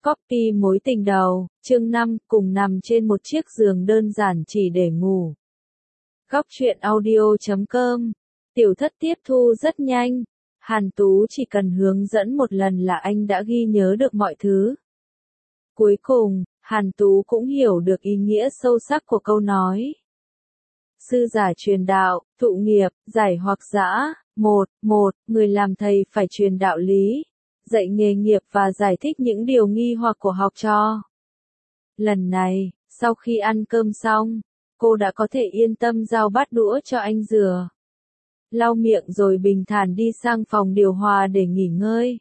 Copy mối tình đầu, chương 5, cùng nằm trên một chiếc giường đơn giản chỉ để ngủ. Góc truyện audio.com. Tiểu Thất tiếp thu rất nhanh. Hàn Tú chỉ cần hướng dẫn một lần là anh đã ghi nhớ được mọi thứ. Cuối cùng, Hàn Tú cũng hiểu được ý nghĩa sâu sắc của câu nói. Sư giả truyền đạo, thụ nghiệp, giải hoặc dã. 1. Người làm thầy phải truyền đạo lý, dạy nghề nghiệp và giải thích những điều nghi hoặc của học trò. Lần này, sau khi ăn cơm xong, cô đã có thể yên tâm giao bát đũa cho anh rửa, lau miệng rồi bình thản đi sang phòng điều hòa để nghỉ ngơi.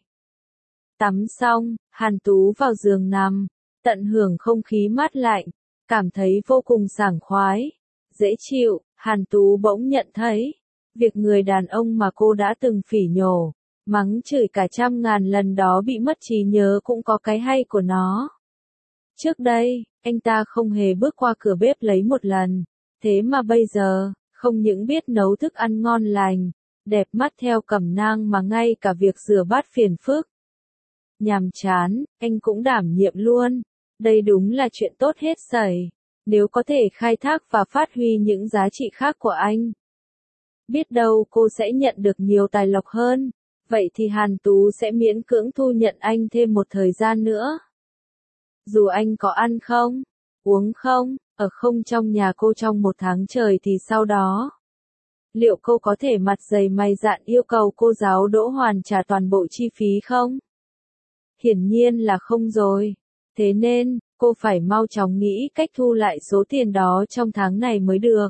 Tắm xong, Hàn Tú vào giường nằm, tận hưởng không khí mát lạnh, cảm thấy vô cùng sảng khoái, dễ chịu. Hàn Tú bỗng nhận thấy, việc người đàn ông mà cô đã từng phỉ nhổ, mắng chửi cả trăm ngàn lần đó bị mất trí nhớ cũng có cái hay của nó. Trước đây, anh ta không hề bước qua cửa bếp lấy một lần, thế mà bây giờ, không những biết nấu thức ăn ngon lành, đẹp mắt theo cẩm nang mà ngay cả việc rửa bát phiền phức, nhàm chán, anh cũng đảm nhiệm luôn. Đây đúng là chuyện tốt hết sảy, nếu có thể khai thác và phát huy những giá trị khác của anh. Biết đâu cô sẽ nhận được nhiều tài lộc hơn, vậy thì Hàn Tú sẽ miễn cưỡng thu nhận anh thêm một thời gian nữa. Dù anh có ăn không, uống không, ở không trong nhà cô trong một tháng trời thì sau đó, liệu cô có thể mặt dày mày dạn yêu cầu cô giáo Đỗ hoàn trả toàn bộ chi phí không? Hiển nhiên là không rồi. Thế nên, cô phải mau chóng nghĩ cách thu lại số tiền đó trong tháng này mới được.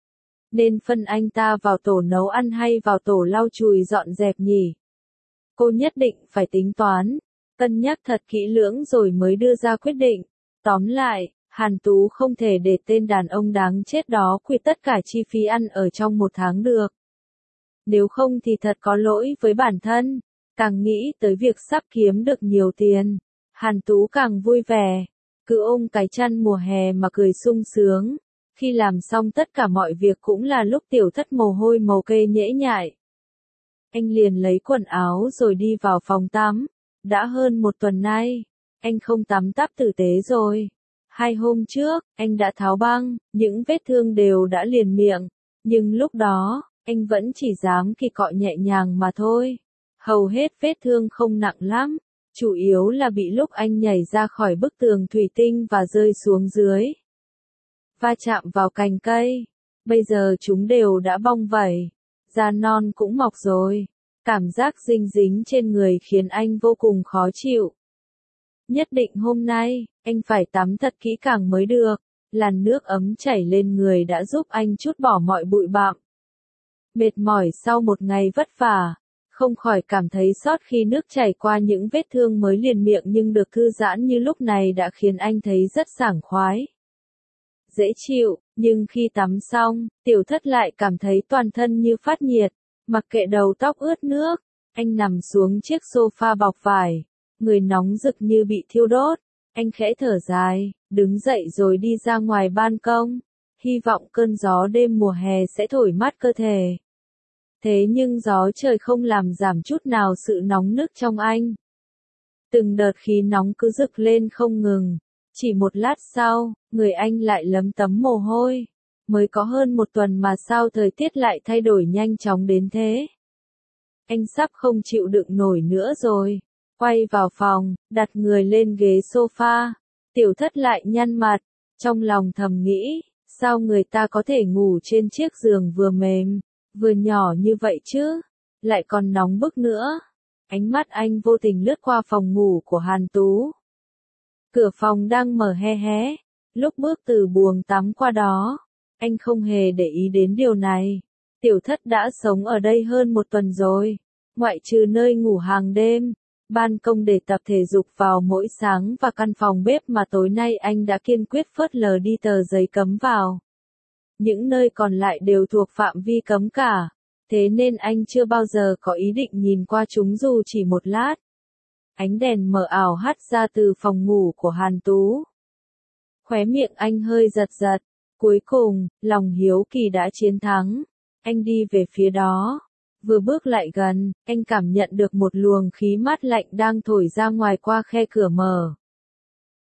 Nên phân anh ta vào tổ nấu ăn hay vào tổ lau chùi dọn dẹp nhỉ? Cô nhất định phải tính toán, cân nhắc thật kỹ lưỡng rồi mới đưa ra quyết định. Tóm lại, Hàn Tú không thể để tên đàn ông đáng chết đó quy tất cả chi phí ăn ở trong một tháng được. Nếu không thì thật có lỗi với bản thân. Càng nghĩ tới việc sắp kiếm được nhiều tiền, Hàn Tú càng vui vẻ, cứ ôm cái chăn mùa hè mà cười sung sướng. Khi làm xong tất cả mọi việc cũng là lúc Tiểu Thất mồ hôi mồ kê nhễ nhại. Anh liền lấy quần áo rồi đi vào phòng tắm. Đã hơn một tuần nay, anh không tắm táp tử tế rồi. 2 hôm trước, anh đã tháo băng, những vết thương đều đã liền miệng. Nhưng lúc đó, anh vẫn chỉ dám kỳ cọ nhẹ nhàng mà thôi. Hầu hết vết thương không nặng lắm, chủ yếu là bị lúc anh nhảy ra khỏi bức tường thủy tinh và rơi xuống dưới, va chạm vào cành cây. Bây giờ chúng đều đã bong vảy, da non cũng mọc rồi. Cảm giác dinh dính trên người khiến anh vô cùng khó chịu. Nhất định hôm nay, anh phải tắm thật kỹ càng mới được. Làn nước ấm chảy lên người đã giúp anh trút bỏ mọi bụi bặm. Mệt mỏi sau một ngày vất vả, không khỏi cảm thấy xót khi nước chảy qua những vết thương mới liền miệng nhưng được thư giãn như lúc này đã khiến anh thấy rất sảng khoái, dễ chịu. Nhưng khi tắm xong, Tiểu Thất lại cảm thấy toàn thân như phát nhiệt, mặc kệ đầu tóc ướt nước, anh nằm xuống chiếc sofa bọc vải, người nóng rực như bị thiêu đốt. Anh khẽ thở dài, đứng dậy rồi đi ra ngoài ban công, hy vọng cơn gió đêm mùa hè sẽ thổi mát cơ thể. Thế nhưng gió trời không làm giảm chút nào sự nóng nức trong anh. Từng đợt khí nóng cứ rực lên không ngừng. Chỉ một lát sau, người anh lại lấm tấm mồ hôi. Mới có hơn một tuần mà sao thời tiết lại thay đổi nhanh chóng đến thế. Anh sắp không chịu đựng nổi nữa rồi. Quay vào phòng, đặt người lên ghế sofa. Tiểu Thất lại nhăn mặt, trong lòng thầm nghĩ, sao người ta có thể ngủ trên chiếc giường vừa mềm, vừa nhỏ như vậy chứ, lại còn nóng bức nữa. Ánh mắt anh vô tình lướt qua phòng ngủ của Hàn Tú. Cửa phòng đang mở hé hé, lúc bước từ buồng tắm qua đó, anh không hề để ý đến điều này. Tiểu Thất đã sống ở đây hơn một tuần rồi, ngoại trừ nơi ngủ hàng đêm, ban công để tập thể dục vào mỗi sáng và căn phòng bếp mà tối nay anh đã kiên quyết phớt lờ đi tờ giấy cấm vào. Những nơi còn lại đều thuộc phạm vi cấm cả, thế nên anh chưa bao giờ có ý định nhìn qua chúng dù chỉ một lát. Ánh đèn mờ ảo hắt ra từ phòng ngủ của Hàn Tú. Khóe miệng anh hơi giật giật, cuối cùng, lòng hiếu kỳ đã chiến thắng. Anh đi về phía đó. Vừa bước lại gần, anh cảm nhận được một luồng khí mát lạnh đang thổi ra ngoài qua khe cửa mở.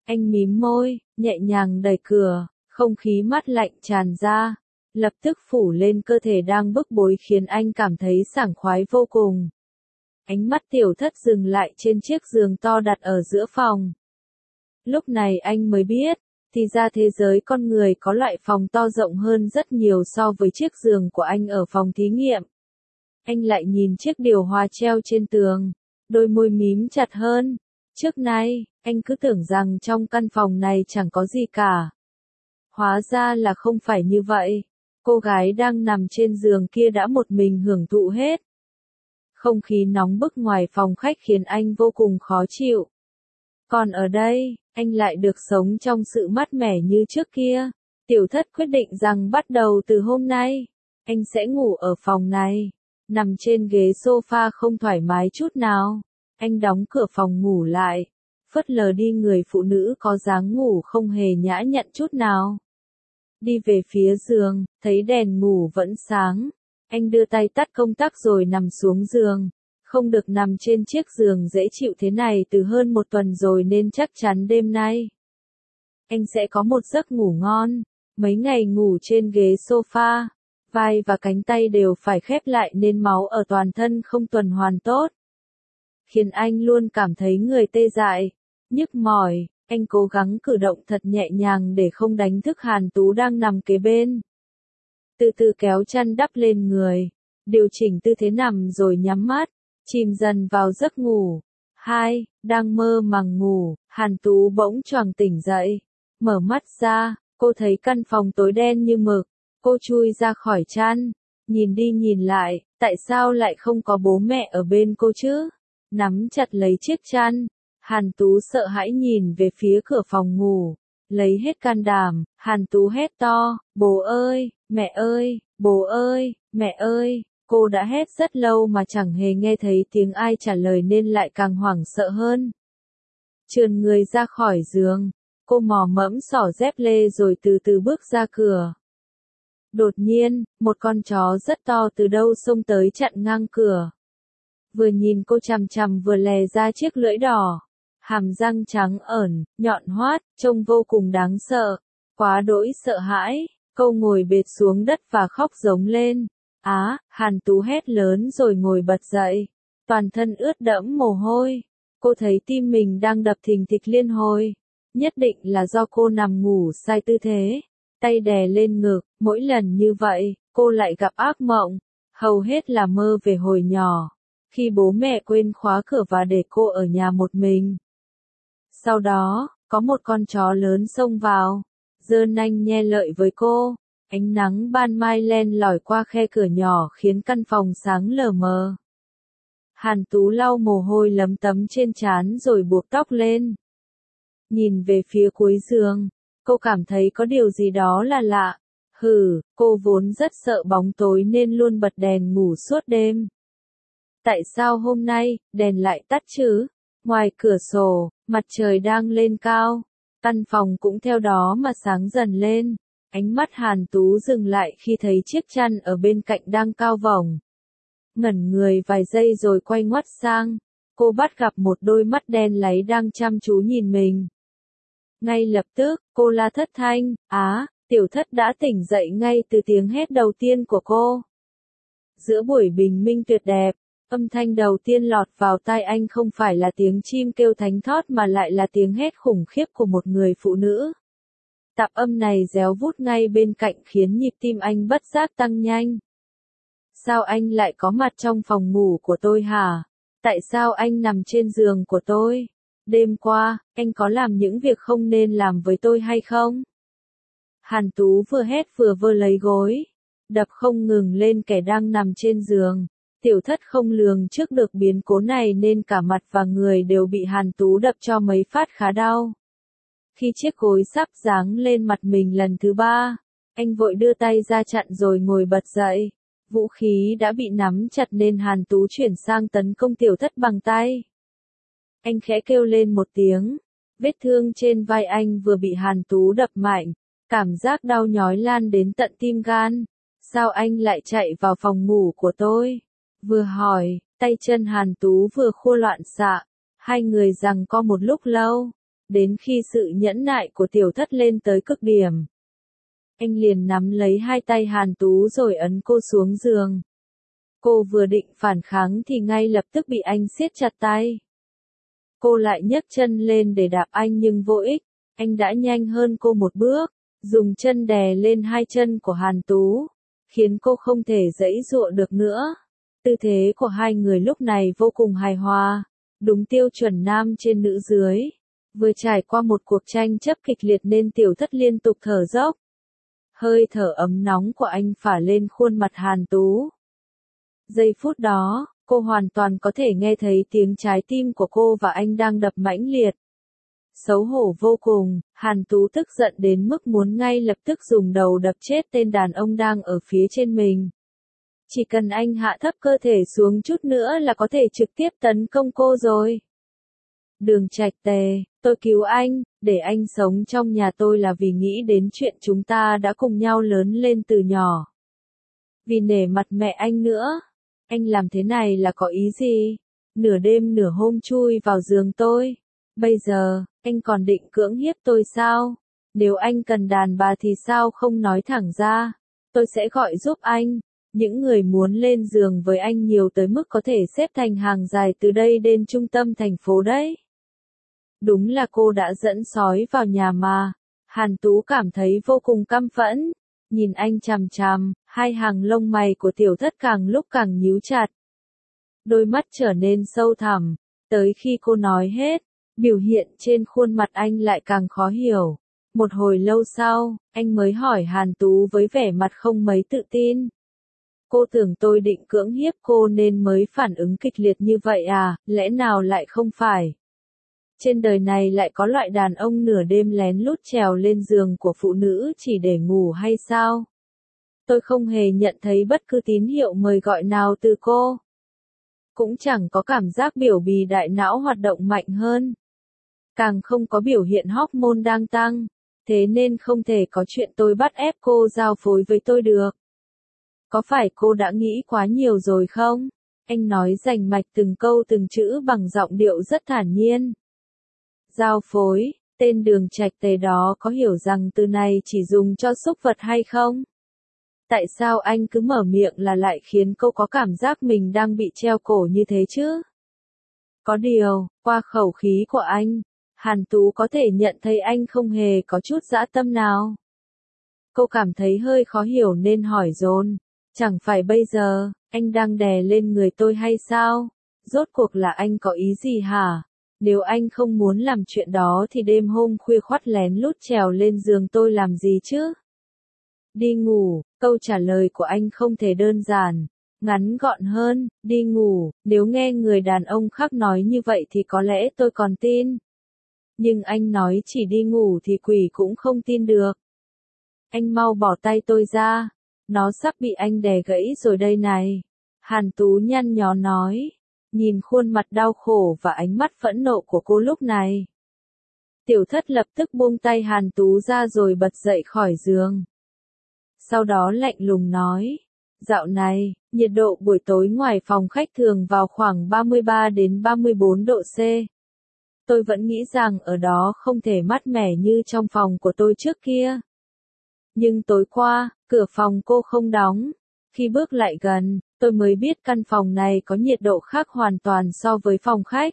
Anh mím môi, nhẹ nhàng đẩy cửa, không khí mát lạnh tràn ra, lập tức phủ lên cơ thể đang bức bối khiến anh cảm thấy sảng khoái vô cùng. Ánh mắt Tiểu Thất dừng lại trên chiếc giường to đặt ở giữa phòng. Lúc này anh mới biết, thì ra thế giới con người có loại phòng to rộng hơn rất nhiều so với chiếc giường của anh ở phòng thí nghiệm. Anh lại nhìn chiếc điều hòa treo trên tường, đôi môi mím chặt hơn. Trước nay, anh cứ tưởng rằng trong căn phòng này chẳng có gì cả. Hóa ra là không phải như vậy. Cô gái đang nằm trên giường kia đã một mình hưởng thụ hết. Không khí nóng bức ngoài phòng khách khiến anh vô cùng khó chịu. Còn ở đây, anh lại được sống trong sự mát mẻ như trước kia. Tiểu Thất quyết định rằng bắt đầu từ hôm nay, anh sẽ ngủ ở phòng này. Nằm trên ghế sofa không thoải mái chút nào. Anh đóng cửa phòng ngủ lại, phớt lờ đi người phụ nữ có dáng ngủ không hề nhã nhặn chút nào. Đi về phía giường, thấy đèn ngủ vẫn sáng. Anh đưa tay tắt công tắc rồi nằm xuống giường. Không được nằm trên chiếc giường dễ chịu thế này từ hơn một tuần rồi nên chắc chắn đêm nay anh sẽ có một giấc ngủ ngon. Mấy ngày ngủ trên ghế sofa, vai và cánh tay đều phải khép lại nên máu ở toàn thân không tuần hoàn tốt, khiến anh luôn cảm thấy người tê dại, nhức mỏi. Anh cố gắng cử động thật nhẹ nhàng để không đánh thức Hàn Tú đang nằm kế bên. Từ từ kéo chăn đắp lên người, điều chỉnh tư thế nằm rồi nhắm mắt, chìm dần vào giấc ngủ. Đang mơ màng ngủ, Hàn Tú bỗng choàng tỉnh dậy. Mở mắt ra, cô thấy căn phòng tối đen như mực. Cô chui ra khỏi chăn, nhìn đi nhìn lại, tại sao lại không có bố mẹ ở bên cô chứ? Nắm chặt lấy chiếc chăn, Hàn Tú sợ hãi nhìn về phía cửa phòng ngủ. Lấy hết can đảm, Hàn Tú hét to, bố ơi, mẹ ơi, bố ơi, mẹ ơi. Cô đã hét rất lâu mà chẳng hề nghe thấy tiếng ai trả lời nên lại càng hoảng sợ hơn. Trườn người ra khỏi giường, cô mò mẫm xỏ dép lê rồi từ từ bước ra cửa. Đột nhiên, một con chó rất to từ đâu xông tới chặn ngang cửa. Vừa nhìn cô chằm chằm vừa lè ra chiếc lưỡi đỏ. Hàm răng trắng ẩn, nhọn hoắt, trông vô cùng đáng sợ. Quá đỗi sợ hãi, cô ngồi bệt xuống đất và khóc giống lên. Hàn Tú hét lớn rồi ngồi bật dậy. Toàn thân ướt đẫm mồ hôi. Cô thấy tim mình đang đập thình thịch liên hồi. Nhất định là do cô nằm ngủ sai tư thế. Tay đè lên ngực, mỗi lần như vậy, cô lại gặp ác mộng. Hầu hết là mơ về hồi nhỏ, khi bố mẹ quên khóa cửa và để cô ở nhà một mình. Sau đó, có một con chó lớn xông vào, giơ nanh nhe lợi với cô. Ánh nắng ban mai len lỏi qua khe cửa nhỏ khiến căn phòng sáng lờ mờ. Hàn Tú lau mồ hôi lấm tấm trên trán rồi buộc tóc lên. Nhìn về phía cuối giường, cô cảm thấy có điều gì đó là lạ. Cô vốn rất sợ bóng tối nên luôn bật đèn ngủ suốt đêm. Tại sao hôm nay, đèn lại tắt chứ? Ngoài cửa sổ, mặt trời đang lên cao. Căn phòng cũng theo đó mà sáng dần lên. Ánh mắt Hàn Tú dừng lại khi thấy chiếc chăn ở bên cạnh đang cao vòng. Ngẩn người vài giây rồi quay ngoắt sang. Cô bắt gặp một đôi mắt đen láy đang chăm chú nhìn mình. Ngay lập tức, cô la thất thanh, Tiểu Thất đã tỉnh dậy ngay từ tiếng hét đầu tiên của cô. Giữa buổi bình minh tuyệt đẹp, âm thanh đầu tiên lọt vào tai anh không phải là tiếng chim kêu thánh thót mà lại là tiếng hét khủng khiếp của một người phụ nữ. Tạp âm này réo vút ngay bên cạnh khiến nhịp tim anh bất giác tăng nhanh. Sao anh lại có mặt trong phòng ngủ của tôi hả? Tại sao anh nằm trên giường của tôi? Đêm qua, anh có làm những việc không nên làm với tôi hay không? Hàn Tú vừa hét vừa vơ lấy gối, đập không ngừng lên kẻ đang nằm trên giường. Tiểu Thất không lường trước được biến cố này nên cả mặt và người đều bị Hàn Tú đập cho mấy phát khá đau. Khi chiếc gối sắp giáng lên mặt mình lần thứ ba, anh vội đưa tay ra chặn rồi ngồi bật dậy. Vũ khí đã bị nắm chặt nên Hàn Tú chuyển sang tấn công Tiểu Thất bằng tay. Anh khẽ kêu lên một tiếng. Vết thương trên vai anh vừa bị Hàn Tú đập mạnh. Cảm giác đau nhói lan đến tận tim gan. Sao anh lại chạy vào phòng ngủ của tôi? Vừa hỏi, tay chân Hàn Tú vừa khua loạn xạ. Hai người giằng co một lúc lâu. đến khi sự nhẫn nại của tiểu thất lên tới cực điểm. Anh liền nắm lấy hai tay Hàn Tú rồi ấn cô xuống giường. Cô vừa định phản kháng thì ngay lập tức bị anh siết chặt tay. Cô lại nhấc chân lên để đạp anh nhưng vô ích, anh đã nhanh hơn cô một bước, dùng chân đè lên hai chân của Hàn Tú, khiến cô không thể giãy giụa được nữa. Tư thế của hai người lúc này vô cùng hài hòa, đúng tiêu chuẩn nam trên nữ dưới. Vừa trải qua một cuộc tranh chấp kịch liệt nên tiểu thất liên tục thở dốc. Hơi thở ấm nóng của anh phả lên khuôn mặt Hàn Tú. Giây phút đó, cô hoàn toàn có thể nghe thấy tiếng trái tim của cô và anh đang đập mãnh liệt. Xấu hổ vô cùng, Hàn Tú tức giận đến mức muốn ngay lập tức dùng đầu đập chết tên đàn ông đang ở phía trên mình. Chỉ cần anh hạ thấp cơ thể xuống chút nữa là có thể trực tiếp tấn công cô rồi. Đường Trạch Tề, tôi cứu anh, để anh sống trong nhà tôi là vì nghĩ đến chuyện chúng ta đã cùng nhau lớn lên từ nhỏ. Vì nể mặt mẹ anh nữa. Anh làm thế này là có ý gì? Nửa đêm nửa hôm chui vào giường tôi. Bây giờ, anh còn định cưỡng hiếp tôi sao? Nếu anh cần đàn bà thì sao không nói thẳng ra? Tôi sẽ gọi giúp anh. Những người muốn lên giường với anh nhiều tới mức có thể xếp thành hàng dài từ đây đến trung tâm thành phố đấy. Đúng là cô đã dẫn sói vào nhà mà. Hàn Tú cảm thấy vô cùng căm phẫn. Nhìn anh chằm chằm, hai hàng lông mày của tiểu thất càng lúc càng nhíu chặt. Đôi mắt trở nên sâu thẳm. Tới khi cô nói hết, biểu hiện trên khuôn mặt anh lại càng khó hiểu. Một hồi lâu sau, anh mới hỏi Hàn Tú với vẻ mặt không mấy tự tin. Cô tưởng tôi định cưỡng hiếp cô nên mới phản ứng kịch liệt như vậy à, lẽ nào lại không phải? Trên đời này lại có loại đàn ông nửa đêm lén lút trèo lên giường của phụ nữ chỉ để ngủ hay sao? Tôi không hề nhận thấy bất cứ tín hiệu mời gọi nào từ cô. Cũng chẳng có cảm giác biểu bì đại não hoạt động mạnh hơn. Càng không có biểu hiện hormone đang tăng. Thế nên không thể có chuyện tôi bắt ép cô giao phối với tôi được. Có phải cô đã nghĩ quá nhiều rồi không? Anh nói rành mạch từng câu từng chữ bằng giọng điệu rất thản nhiên. Giao phối, tên Đường Trạch Tề đó có hiểu rằng từ này chỉ dùng cho súc vật hay không? Tại sao anh cứ mở miệng là lại khiến cô có cảm giác mình đang bị treo cổ như thế chứ? Có điều, qua khẩu khí của anh, Hàn Tú có thể nhận thấy anh không hề có chút dã tâm nào. Cô cảm thấy hơi khó hiểu nên hỏi dồn. Chẳng phải bây giờ, anh đang đè lên người tôi hay sao? Rốt cuộc là anh có ý gì hả? Nếu anh không muốn làm chuyện đó thì đêm hôm khuya khoắt lén lút trèo lên giường tôi làm gì chứ? Đi ngủ, câu trả lời của anh không thể đơn giản, ngắn gọn hơn, đi ngủ, nếu nghe người đàn ông khác nói như vậy thì có lẽ tôi còn tin. Nhưng anh nói chỉ đi ngủ thì quỷ cũng không tin được. Anh mau bỏ tay tôi ra, nó sắp bị anh đè gãy rồi đây này. Hàn Tú nhăn nhó nói, nhìn khuôn mặt đau khổ và ánh mắt phẫn nộ của cô lúc này. Tiểu thất lập tức buông tay Hàn Tú ra rồi bật dậy khỏi giường. Sau đó lạnh lùng nói, dạo này, nhiệt độ buổi tối ngoài phòng khách thường vào khoảng 33 đến 34 độ C. Tôi vẫn nghĩ rằng ở đó không thể mát mẻ như trong phòng của tôi trước kia. Nhưng tối qua, cửa phòng cô không đóng. Khi bước lại gần, tôi mới biết căn phòng này có nhiệt độ khác hoàn toàn so với phòng khách.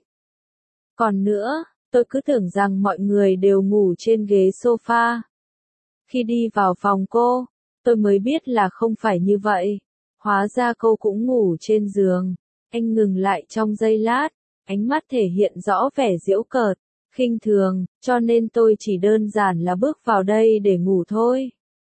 Còn nữa, tôi cứ tưởng rằng mọi người đều ngủ trên ghế sofa. Khi đi vào phòng cô, tôi mới biết là không phải như vậy. Hóa ra cô cũng ngủ trên giường. Anh ngừng lại trong giây lát, ánh mắt thể hiện rõ vẻ giễu cợt, khinh thường, cho nên tôi chỉ đơn giản là bước vào đây để ngủ thôi.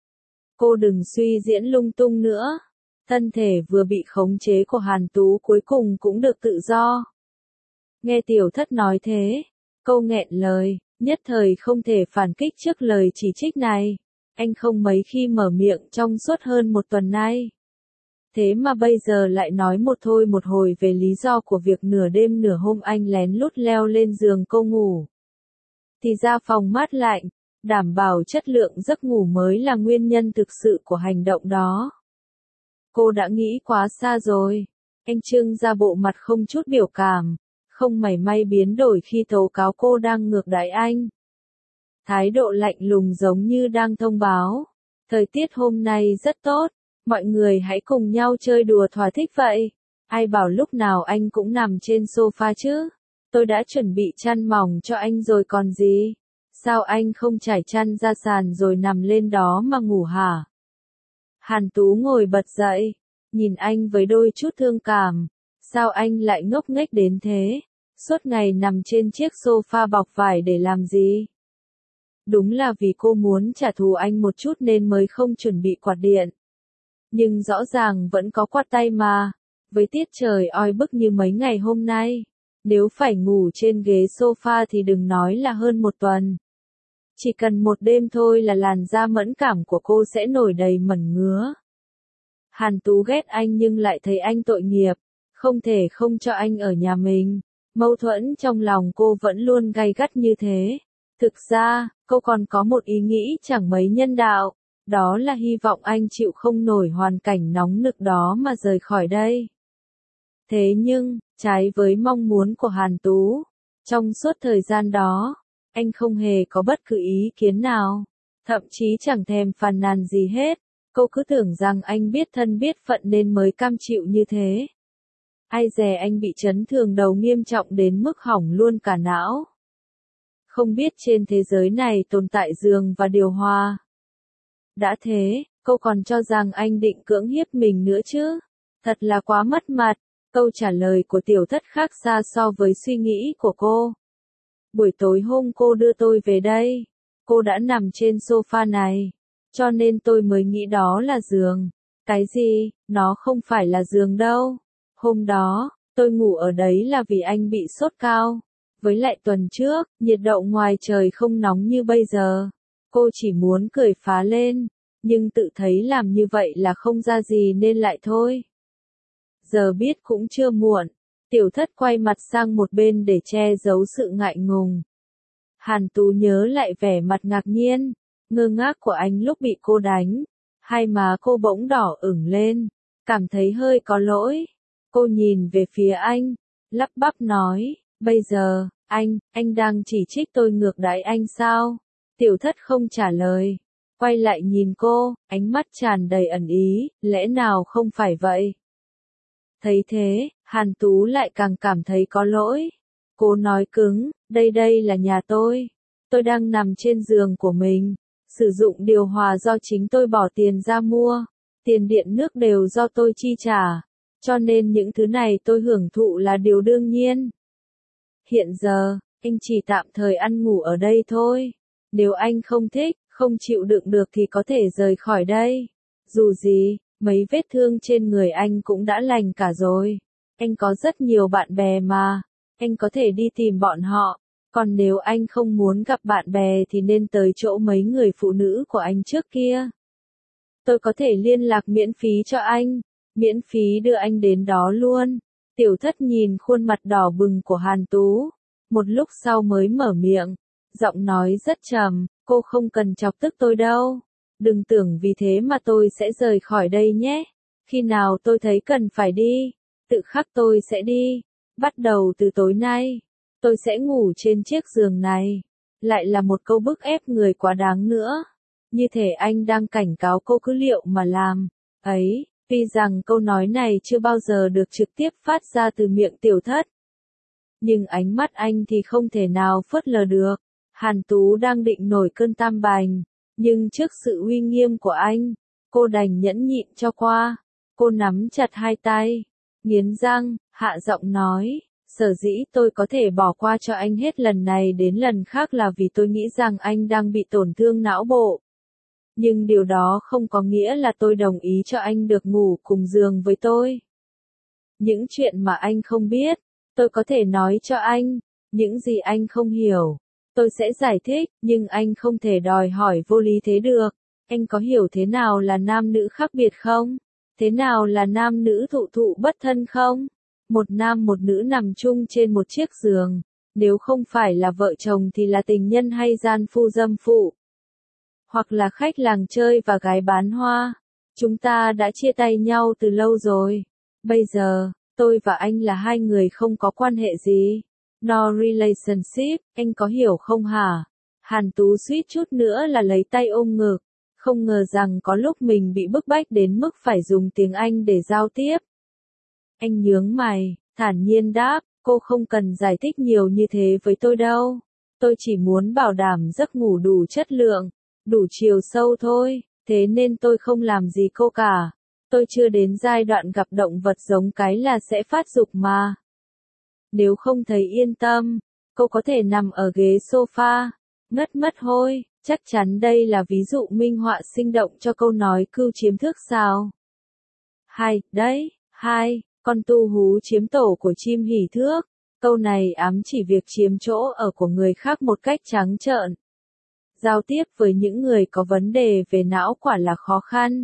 Cô đừng suy diễn lung tung nữa. Thân thể vừa bị khống chế của Hàn Tú cuối cùng cũng được tự do. Nghe tiểu thất nói thế, câu nghẹn lời, nhất thời không thể phản kích trước lời chỉ trích này. Anh không mấy khi mở miệng trong suốt hơn một tuần nay. Thế mà bây giờ lại nói một thôi một hồi về lý do của việc nửa đêm nửa hôm anh lén lút leo lên giường cô ngủ. Thì ra phòng mát lạnh, đảm bảo chất lượng giấc ngủ mới là nguyên nhân thực sự của hành động đó. Cô đã nghĩ quá xa rồi. Anh trưng ra bộ mặt không chút biểu cảm, không mảy may biến đổi khi tố cáo cô đang ngược đãi anh. Thái độ lạnh lùng giống như đang thông báo, thời tiết hôm nay rất tốt, mọi người hãy cùng nhau chơi đùa thỏa thích vậy. Ai bảo lúc nào anh cũng nằm trên sofa chứ? Tôi đã chuẩn bị chăn mỏng cho anh rồi còn gì? Sao anh không trải chăn ra sàn rồi nằm lên đó mà ngủ hả? Hàn Tú ngồi bật dậy, nhìn anh với đôi chút thương cảm. Sao anh lại ngốc nghếch đến thế? Suốt ngày nằm trên chiếc sofa bọc vải để làm gì? Đúng là vì cô muốn trả thù anh một chút nên mới không chuẩn bị quạt điện. Nhưng rõ ràng vẫn có quạt tay mà. Với tiết trời oi bức như mấy ngày hôm nay, nếu phải ngủ trên ghế sofa thì đừng nói là hơn một tuần. Chỉ cần một đêm thôi là làn da mẫn cảm của cô sẽ nổi đầy mẩn ngứa. Hàn Tú ghét anh nhưng lại thấy anh tội nghiệp, không thể không cho anh ở nhà mình. Mâu thuẫn trong lòng cô vẫn luôn gay gắt như thế. Thực ra, cô còn có một ý nghĩ chẳng mấy nhân đạo, đó là hy vọng anh chịu không nổi hoàn cảnh nóng nực đó mà rời khỏi đây. Thế nhưng, trái với mong muốn của Hàn Tú, trong suốt thời gian đó, anh không hề có bất cứ ý kiến nào, thậm chí chẳng thèm phàn nàn gì hết. Cô cứ tưởng rằng anh biết thân biết phận nên mới cam chịu như thế. Ai dè anh bị chấn thương đầu nghiêm trọng đến mức hỏng luôn cả não. Không biết trên thế giới này tồn tại giường và điều hòa. Đã thế, cô còn cho rằng anh định cưỡng hiếp mình nữa chứ. Thật là quá mất mặt. Câu trả lời của tiểu thất khác xa so với suy nghĩ của cô. Buổi tối hôm cô đưa tôi về đây, cô đã nằm trên sofa này, cho nên tôi mới nghĩ đó là giường. Cái gì, nó không phải là giường đâu. Hôm đó, tôi ngủ ở đấy là vì anh bị sốt cao. Với lại tuần trước, nhiệt độ ngoài trời không nóng như bây giờ. Cô chỉ muốn cười phá lên, nhưng tự thấy làm như vậy là không ra gì nên lại thôi. Giờ biết cũng chưa muộn, tiểu thất quay mặt sang một bên để che giấu sự ngại ngùng. Hàn Tú nhớ lại vẻ mặt ngạc nhiên, ngơ ngác của anh lúc bị cô đánh. Hai má cô bỗng đỏ ửng lên, cảm thấy hơi có lỗi. Cô nhìn về phía anh, lắp bắp nói, bây giờ, anh đang chỉ trích tôi ngược đãi anh sao? Tiểu thất không trả lời, quay lại nhìn cô, ánh mắt tràn đầy ẩn ý, lẽ nào không phải vậy? Thấy thế, Hàn Tú lại càng cảm thấy có lỗi. Cô nói cứng, đây là nhà tôi đang nằm trên giường của mình, sử dụng điều hòa do chính tôi bỏ tiền ra mua, tiền điện nước đều do tôi chi trả, cho nên những thứ này tôi hưởng thụ là điều đương nhiên. Hiện giờ, anh chỉ tạm thời ăn ngủ ở đây thôi, nếu anh không thích, không chịu đựng được thì có thể rời khỏi đây. Dù gì, mấy vết thương trên người anh cũng đã lành cả rồi. Anh có rất nhiều bạn bè mà, anh có thể đi tìm bọn họ. Còn nếu anh không muốn gặp bạn bè thì nên tới chỗ mấy người phụ nữ của anh trước kia. Tôi có thể liên lạc miễn phí cho anh, miễn phí đưa anh đến đó luôn. Tiểu thất nhìn khuôn mặt đỏ bừng của Hàn Tú, một lúc sau mới mở miệng, giọng nói rất trầm, cô không cần chọc tức tôi đâu. Đừng tưởng vì thế mà tôi sẽ rời khỏi đây nhé. Khi nào tôi thấy cần phải đi, tự khắc tôi sẽ đi. Bắt đầu từ tối nay, tôi sẽ ngủ trên chiếc giường này. Lại là một câu bức ép người quá đáng nữa. Như thể anh đang cảnh cáo cô cứ liệu mà làm. Ấy, tuy rằng câu nói này chưa bao giờ được trực tiếp phát ra từ miệng tiểu thất. Nhưng ánh mắt anh thì không thể nào phớt lờ được. Hàn Tú đang định nổi cơn tam bành. Nhưng trước sự uy nghiêm của anh, cô đành nhẫn nhịn cho qua. Cô nắm chặt hai tay, nghiến răng, hạ giọng nói, sở dĩ tôi có thể bỏ qua cho anh hết lần này đến lần khác là vì tôi nghĩ rằng anh đang bị tổn thương não bộ. Nhưng điều đó không có nghĩa là tôi đồng ý cho anh được ngủ cùng giường với tôi. Những chuyện mà anh không biết, tôi có thể nói cho anh, những gì anh không hiểu. Tôi sẽ giải thích, nhưng anh không thể đòi hỏi vô lý thế được. Anh có hiểu thế nào là nam nữ khác biệt không? Thế nào là nam nữ thụ thụ bất thân không? Một nam một nữ nằm chung trên một chiếc giường. Nếu không phải là vợ chồng thì là tình nhân hay gian phu dâm phụ. Hoặc là khách làng chơi và gái bán hoa. Chúng ta đã chia tay nhau từ lâu rồi. Bây giờ, tôi và anh là hai người không có quan hệ gì. No relationship, anh có hiểu không hả? Hàn Tú suýt chút nữa là lấy tay ôm ngực, không ngờ rằng có lúc mình bị bức bách đến mức phải dùng tiếng Anh để giao tiếp. Anh nhướng mày, thản nhiên đáp, cô không cần giải thích nhiều như thế với tôi đâu. Tôi chỉ muốn bảo đảm giấc ngủ đủ chất lượng, đủ chiều sâu thôi, thế nên tôi không làm gì cô cả. Tôi chưa đến giai đoạn gặp động vật giống cái là sẽ phát dục mà. Nếu không thấy yên tâm, cô có thể nằm ở ghế sofa, ngất hôi, chắc chắn đây là ví dụ minh họa sinh động cho câu nói cừu chiếm thước sao. Hay, đấy, hai, con tu hú chiếm tổ của chim hỉ thước. Câu này ám chỉ việc chiếm chỗ ở của người khác một cách trắng trợn. Giao tiếp với những người có vấn đề về não quả là khó khăn.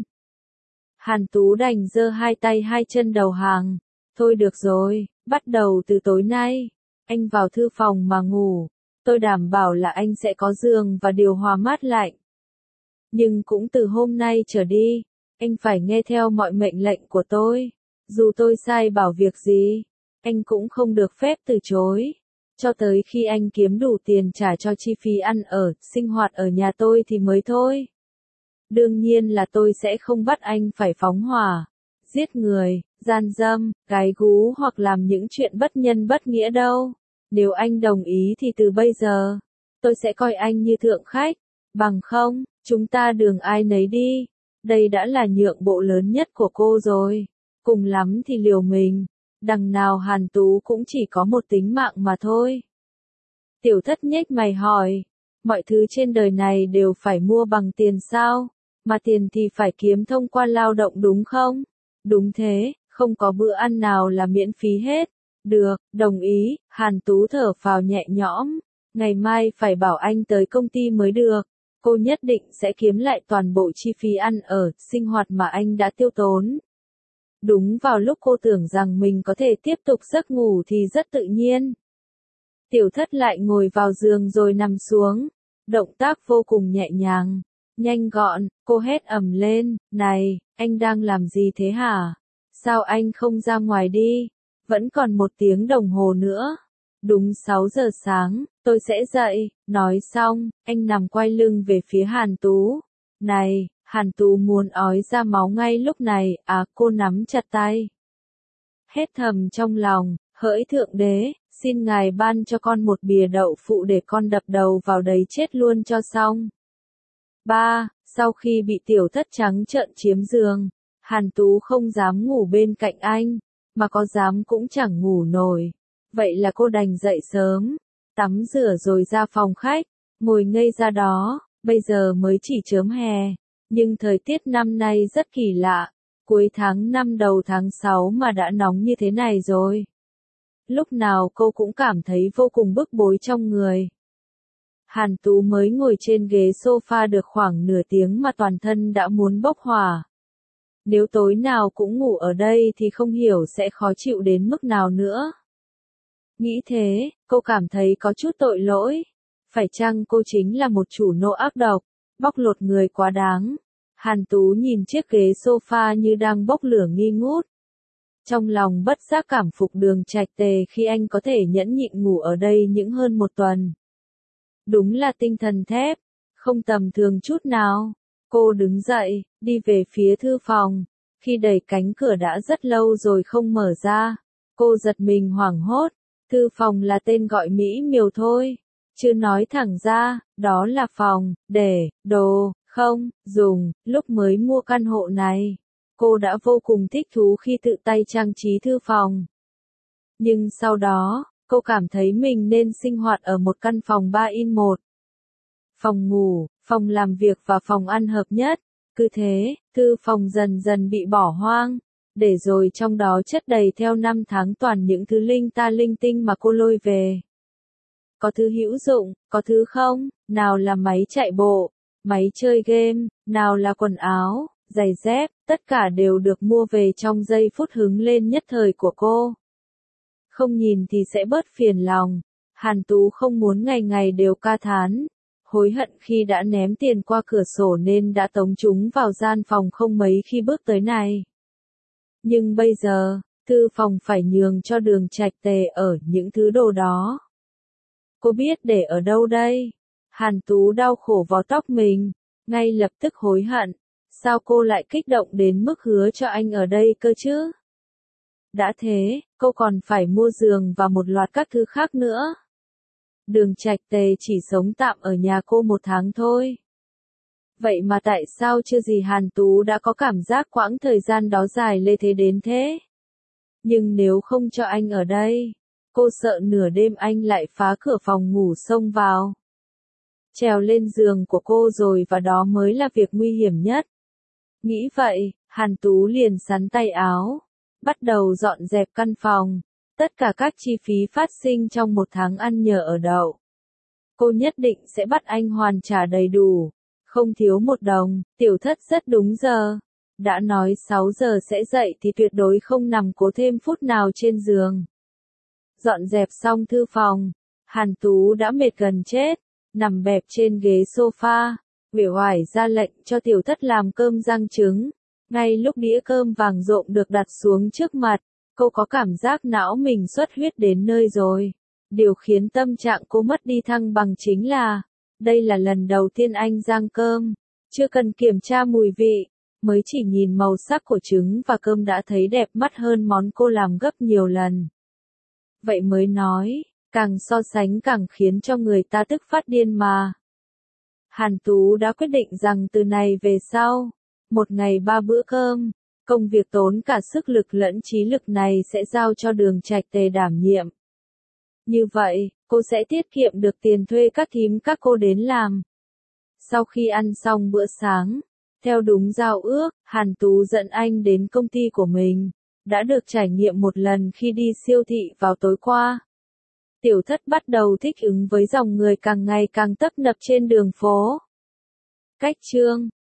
Hàn Tú đành giơ hai tay hai chân đầu hàng. Thôi được rồi, bắt đầu từ tối nay, anh vào thư phòng mà ngủ. Tôi đảm bảo là anh sẽ có giường và điều hòa mát lạnh. Nhưng cũng từ hôm nay trở đi, anh phải nghe theo mọi mệnh lệnh của tôi. Dù tôi sai bảo việc gì, anh cũng không được phép từ chối. Cho tới khi anh kiếm đủ tiền trả cho chi phí ăn ở, sinh hoạt ở nhà tôi thì mới thôi. Đương nhiên là tôi sẽ không bắt anh phải phóng hỏa, giết người, gian dâm, gái gú hoặc làm những chuyện bất nhân bất nghĩa đâu. Nếu anh đồng ý thì từ bây giờ, tôi sẽ coi anh như thượng khách. Bằng không, chúng ta đường ai nấy đi. Đây đã là nhượng bộ lớn nhất của cô rồi. Cùng lắm thì liều mình. Đằng nào Hàn Tú cũng chỉ có một tính mạng mà thôi. Tiểu Thất nhếch mày hỏi. Mọi thứ trên đời này đều phải mua bằng tiền sao? Mà tiền thì phải kiếm thông qua lao động đúng không? Đúng thế, không có bữa ăn nào là miễn phí hết. Được, đồng ý, Hàn Tú thở phào nhẹ nhõm. Ngày mai phải bảo anh tới công ty mới được. Cô nhất định sẽ kiếm lại toàn bộ chi phí ăn ở, sinh hoạt mà anh đã tiêu tốn. Đúng vào lúc cô tưởng rằng mình có thể tiếp tục giấc ngủ thì rất tự nhiên. Tiểu Thất lại ngồi vào giường rồi nằm xuống. Động tác vô cùng nhẹ nhàng, nhanh gọn, cô hét ầm lên, này, anh đang làm gì thế hả? Sao anh không ra ngoài đi? Vẫn còn 1 tiếng đồng hồ nữa. Đúng 6 giờ sáng, tôi sẽ dậy. Nói xong, anh nằm quay lưng về phía Hàn Tú. Này, Hàn Tú muốn ói ra máu ngay lúc này, cô nắm chặt tay. Hét thầm trong lòng, hỡi Thượng Đế, xin Ngài ban cho con một bìa đậu phụ để con đập đầu vào đấy chết luôn cho xong. 3. Sau khi bị Tiểu Thất trắng trợn chiếm giường, Hàn Tú không dám ngủ bên cạnh anh, mà có dám cũng chẳng ngủ nổi. Vậy là cô đành dậy sớm, tắm rửa rồi ra phòng khách, ngồi ngây ra đó, bây giờ mới chỉ chớm hè, nhưng thời tiết năm nay rất kỳ lạ, cuối tháng 5 đầu tháng 6 mà đã nóng như thế này rồi. Lúc nào cô cũng cảm thấy vô cùng bức bối trong người. Hàn Tú mới ngồi trên ghế sofa được khoảng nửa tiếng mà toàn thân đã muốn bốc hỏa. Nếu tối nào cũng ngủ ở đây thì không hiểu sẽ khó chịu đến mức nào nữa. Nghĩ thế, cô cảm thấy có chút tội lỗi. Phải chăng cô chính là một chủ nô ác độc, bóc lột người quá đáng? Hàn Tú nhìn chiếc ghế sofa như đang bốc lửa nghi ngút. Trong lòng bất giác cảm phục Đường Trạch Tề khi anh có thể nhẫn nhịn ngủ ở đây những hơn 1 tuần. Đúng là tinh thần thép, không tầm thường chút nào. Cô đứng dậy, đi về phía thư phòng. Khi đẩy cánh cửa đã rất lâu rồi không mở ra, cô giật mình hoảng hốt. Thư phòng là tên gọi mỹ miều thôi, chưa nói thẳng ra, đó là phòng để đồ không dùng. Lúc mới mua căn hộ này, cô đã vô cùng thích thú khi tự tay trang trí thư phòng. Nhưng sau đó, cô cảm thấy mình nên sinh hoạt ở một căn phòng 3-in-1. Phòng ngủ, phòng làm việc và phòng ăn hợp nhất. Cứ thế, thư phòng dần dần bị bỏ hoang, để rồi trong đó chất đầy theo năm tháng toàn những thứ linh ta linh tinh mà cô lôi về. Có thứ hữu dụng, có thứ không, nào là máy chạy bộ, máy chơi game, nào là quần áo, giày dép, tất cả đều được mua về trong giây phút hứng lên nhất thời của cô. Không nhìn thì sẽ bớt phiền lòng. Hàn Tú không muốn ngày ngày đều ca thán, hối hận khi đã ném tiền qua cửa sổ nên đã tống chúng vào gian phòng không mấy khi bước tới này. Nhưng bây giờ, thư phòng phải nhường cho Đường Trạch Tề ở những thứ đồ đó. Cô biết để ở đâu đây? Hàn Tú đau khổ vò tóc mình, ngay lập tức hối hận. Sao cô lại kích động đến mức hứa cho anh ở đây cơ chứ? Đã thế, cô còn phải mua giường và một loạt các thứ khác nữa. Đường Trạch Tề chỉ sống tạm ở nhà cô 1 tháng thôi. Vậy mà tại sao chưa gì Hàn Tú đã có cảm giác quãng thời gian đó dài lê thế đến thế? Nhưng nếu không cho anh ở đây, cô sợ nửa đêm anh lại phá cửa phòng ngủ xông vào. Trèo lên giường của cô rồi và đó mới là việc nguy hiểm nhất. Nghĩ vậy, Hàn Tú liền sắn tay áo, bắt đầu dọn dẹp căn phòng, tất cả các chi phí phát sinh trong 1 tháng ăn nhờ ở đậu. Cô nhất định sẽ bắt anh hoàn trả đầy đủ, không thiếu 1 đồng. Tiểu Thất rất đúng giờ. Đã nói 6 giờ sẽ dậy thì tuyệt đối không nằm cố thêm phút nào trên giường. Dọn dẹp xong thư phòng, Hàn Tú đã mệt gần chết, nằm bẹp trên ghế sofa, uể oải ra lệnh cho Tiểu Thất làm cơm rang trứng. Ngay lúc đĩa cơm vàng rộm được đặt xuống trước mặt, cô có cảm giác não mình xuất huyết đến nơi rồi. Điều khiến tâm trạng cô mất đi thăng bằng chính là, đây là lần đầu tiên anh rang cơm, chưa cần kiểm tra mùi vị, mới chỉ nhìn màu sắc của trứng và cơm đã thấy đẹp mắt hơn món cô làm gấp nhiều lần. Vậy mới nói, càng so sánh càng khiến cho người ta tức phát điên mà. Hàn Tú đã quyết định rằng từ này về sau, 1 ngày 3 bữa cơm, công việc tốn cả sức lực lẫn trí lực này sẽ giao cho Đường Trạch Tề đảm nhiệm. Như vậy, cô sẽ tiết kiệm được tiền thuê các thím các cô đến làm. Sau khi ăn xong bữa sáng, theo đúng giao ước, Hàn Tú dẫn anh đến công ty của mình, đã được trải nghiệm 1 lần khi đi siêu thị vào tối qua. Tiểu Thất bắt đầu thích ứng với dòng người càng ngày càng tấp nập trên đường phố. Cách chương